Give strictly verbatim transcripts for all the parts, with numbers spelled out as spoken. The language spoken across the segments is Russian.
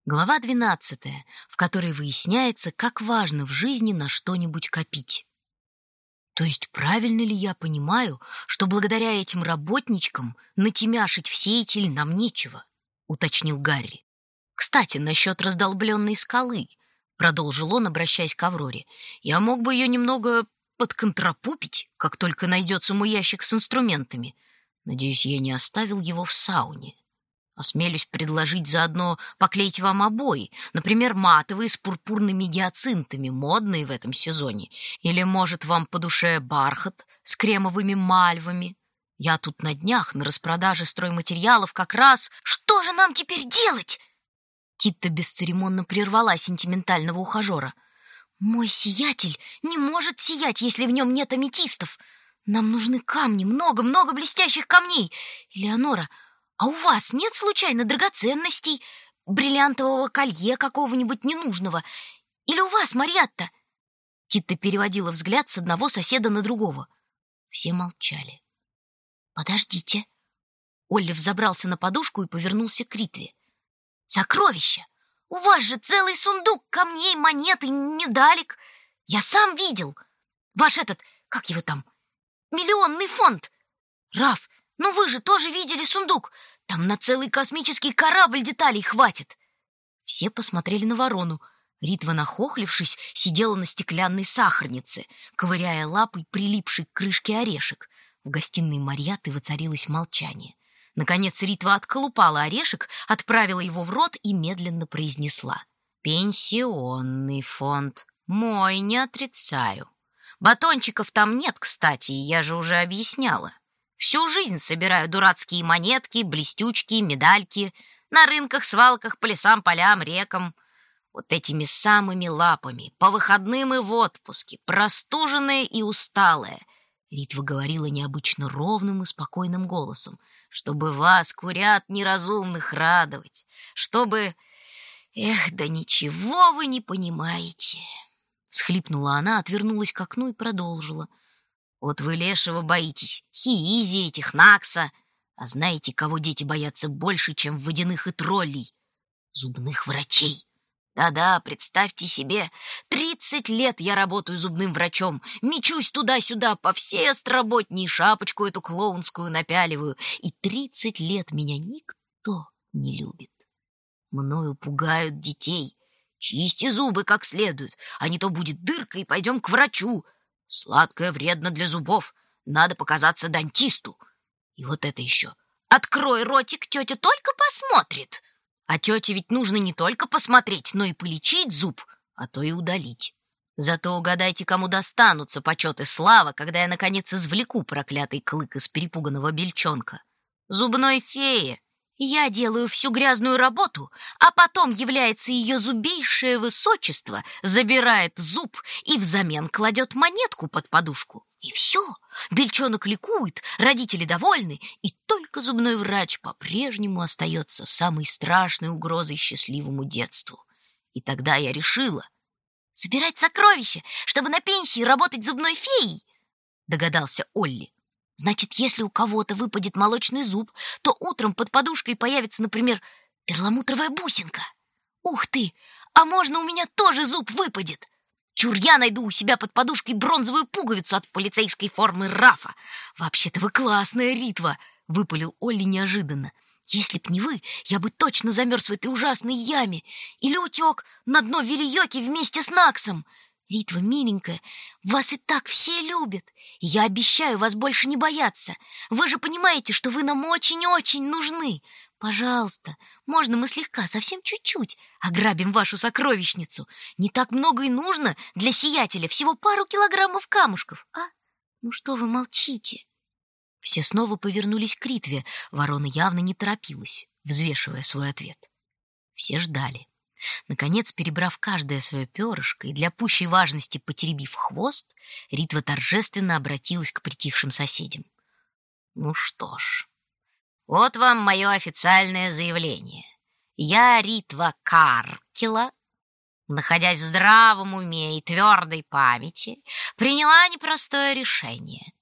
Глава двенадцатая, в которой выясняется, как важно в жизни на что-нибудь копить. То есть правильно ли я понимаю, что благодаря этим работничкам натемяшить в сеятель нам нечего, уточнил Гарри. Кстати, насчет раздолбленной скалы, продолжил он, обращаясь к Авроре. Я мог бы ее немного подконтрапупить, как только найдется мой ящик с инструментами. Надеюсь, я не оставил его в сауне. Осмелюсь предложить заодно поклеить вам обои, например, матовые с пурпурными гиацинтами, модные в этом сезоне. Или, может, вам по душе бархат с кремовыми мальвами? Я тут на днях на распродаже стройматериалов как раз... Что же нам теперь делать? Титта бесцеремонно прервала сентиментального ухажера. Мой сиятель не может сиять, если в нем нет аметистов. Нам нужны камни, много-много блестящих камней. Элеонора, а у вас нет случайно драгоценностей, бриллиантового колье какого-нибудь ненужного? Или у вас, Мариатта?» Титта переводила взгляд с одного соседа на другого. Все молчали. «Подождите». Олли взобрался на подушку и повернулся к Ритве. «Сокровища! У вас же целый сундук камней, монет и медалек. Я сам видел. Ваш этот, как его там, миллионный фонд. Раф, ну вы же тоже видели сундук. Там на целый космический корабль деталей хватит». Все посмотрели на ворону. Ритва, нахохлившись, сидела на стеклянной сахарнице, ковыряя лапой прилипший к крышке орешек. В гостиной Марьяты воцарилось молчание. Наконец Ритва отколупала орешек, отправила его в рот и медленно произнесла: «Пенсионный фонд. Мой, не отрицаю. Батончиков там нет, кстати, я же уже объясняла. Всю жизнь собираю дурацкие монетки, блестючки, медальки на рынках, свалках, по лесам, полям, рекам. Вот этими самыми лапами, по выходным и в отпуске, простуженная и усталая». Ритва говорила необычно ровным и спокойным голосом. «Чтобы вас, курят неразумных, радовать. Чтобы... Эх, да ничего вы не понимаете». Всхлипнула она, отвернулась к окну и продолжила. «Вот вы лешего боитесь, Хиизи этих, Накса. А знаете, кого дети боятся больше, чем водяных и троллей? Зубных врачей. Да-да, представьте себе, тридцать лет я работаю зубным врачом, мечусь туда-сюда по всей остроботне и шапочку эту клоунскую напяливаю, и тридцать лет меня никто не любит. Мною пугают детей. Чисти зубы как следует, а не то будет дырка, и пойдем к врачу. Сладкое вредно для зубов, надо показаться дантисту. И вот это еще. Открой ротик, тетя только посмотрит. А тете ведь нужно не только посмотреть, но и полечить зуб, а то и удалить. Зато угадайте, кому достанутся почет и слава, когда я, наконец, извлеку проклятый клык из перепуганного бельчонка. Зубной фее. Я делаю всю грязную работу, а потом является ее зубейшее высочество, забирает зуб и взамен кладет монетку под подушку. И все, бельчонок ликует, родители довольны, и только зубной врач по-прежнему остается самой страшной угрозой счастливому детству. И тогда я решила... «Собирать сокровища, чтобы на пенсии работать зубной феей?» — догадался Олли. «Значит, если у кого-то выпадет молочный зуб, то утром под подушкой появится, например, перламутровая бусинка. Ух ты, а можно у меня тоже зуб выпадет? Чур, я найду у себя под подушкой бронзовую пуговицу от полицейской формы Рафа. Вообще-то вы классная, Ритва!» — выпалил Олли неожиданно. «Если б не вы, я бы точно замерз в этой ужасной яме или утек на дно Вилийоки вместе с Наксом. Ритва, миленькая, вас и так все любят, и я обещаю вас больше не бояться. Вы же понимаете, что вы нам очень-очень нужны. Пожалуйста, можно мы слегка, совсем чуть-чуть ограбим вашу сокровищницу? Не так много и нужно для сиятеля, всего пару килограммов камушков, а? Ну что вы молчите?» Все снова повернулись к Ритве. Ворона явно не торопилась, взвешивая свой ответ. Все ждали. Наконец, перебрав каждое свое перышко и для пущей важности потеребив хвост, Ритва торжественно обратилась к притихшим соседям. «Ну что ж, вот вам мое официальное заявление. Я, Ритва Каркила, находясь в здравом уме и твердой памяти, приняла непростое решение.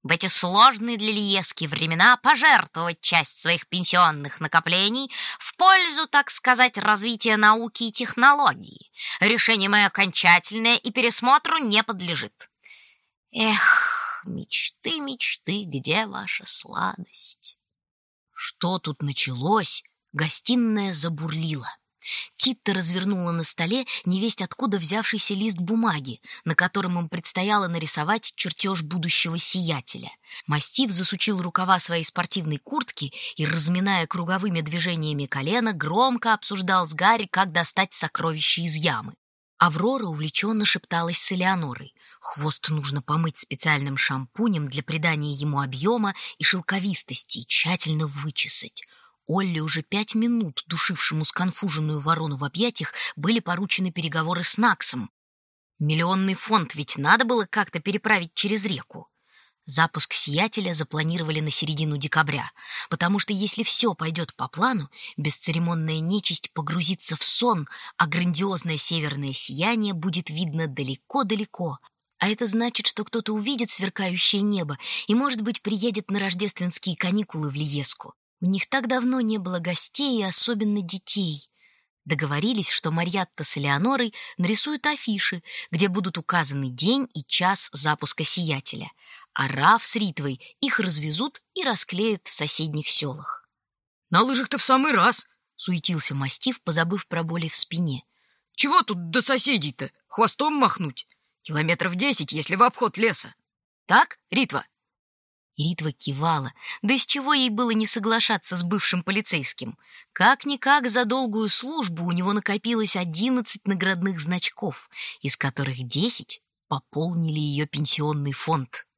в эти сложные для Лиески времена пожертвовать часть своих пенсионных накоплений в пользу, так сказать, развития науки и технологий. Решение мое окончательное и пересмотру не подлежит. Эх, мечты, мечты, где ваша сладость? Что тут началось? Гостиная забурлила. Титта развернула на столе невесть откуда взявшийся лист бумаги, на котором им предстояло нарисовать чертеж будущего сиятеля. Мастиф засучил рукава своей спортивной куртки и, разминая круговыми движениями колено, громко обсуждал с Гарри, как достать сокровища из ямы. Аврора увлеченно шепталась с Элеонорой. Хвост нужно помыть специальным шампунем для придания ему объема и шелковистости и тщательно вычесать. Олли, уже пять минут душившему сконфуженную ворону в объятиях, были поручены переговоры с Наксом. Миллионный фонд ведь надо было как-то переправить через реку. Запуск сиятеля запланировали на середину декабря, потому что если все пойдет по плану, бесцеремонная нечисть погрузится в сон, а грандиозное северное сияние будет видно далеко-далеко. А это значит, что кто-то увидит сверкающее небо и, может быть, приедет на рождественские каникулы в Лиеску. У них так давно не было гостей и особенно детей. Договорились, что Марьятта с Элеонорой нарисуют афиши, где будут указаны день и час запуска сиятеля, а Раф с Ритвой их развезут и расклеят в соседних селах. «На лыжах-то в самый раз!» — суетился Мастиф, позабыв про боли в спине. «Чего тут до соседей-то? Хвостом махнуть? Километров десять, если в обход леса. Так, Ритва?» Ритва кивала. Да из чего ей было не соглашаться с бывшим полицейским? Как-никак за долгую службу у него накопилось одиннадцать наградных значков, из которых десять пополнили ее пенсионный фонд.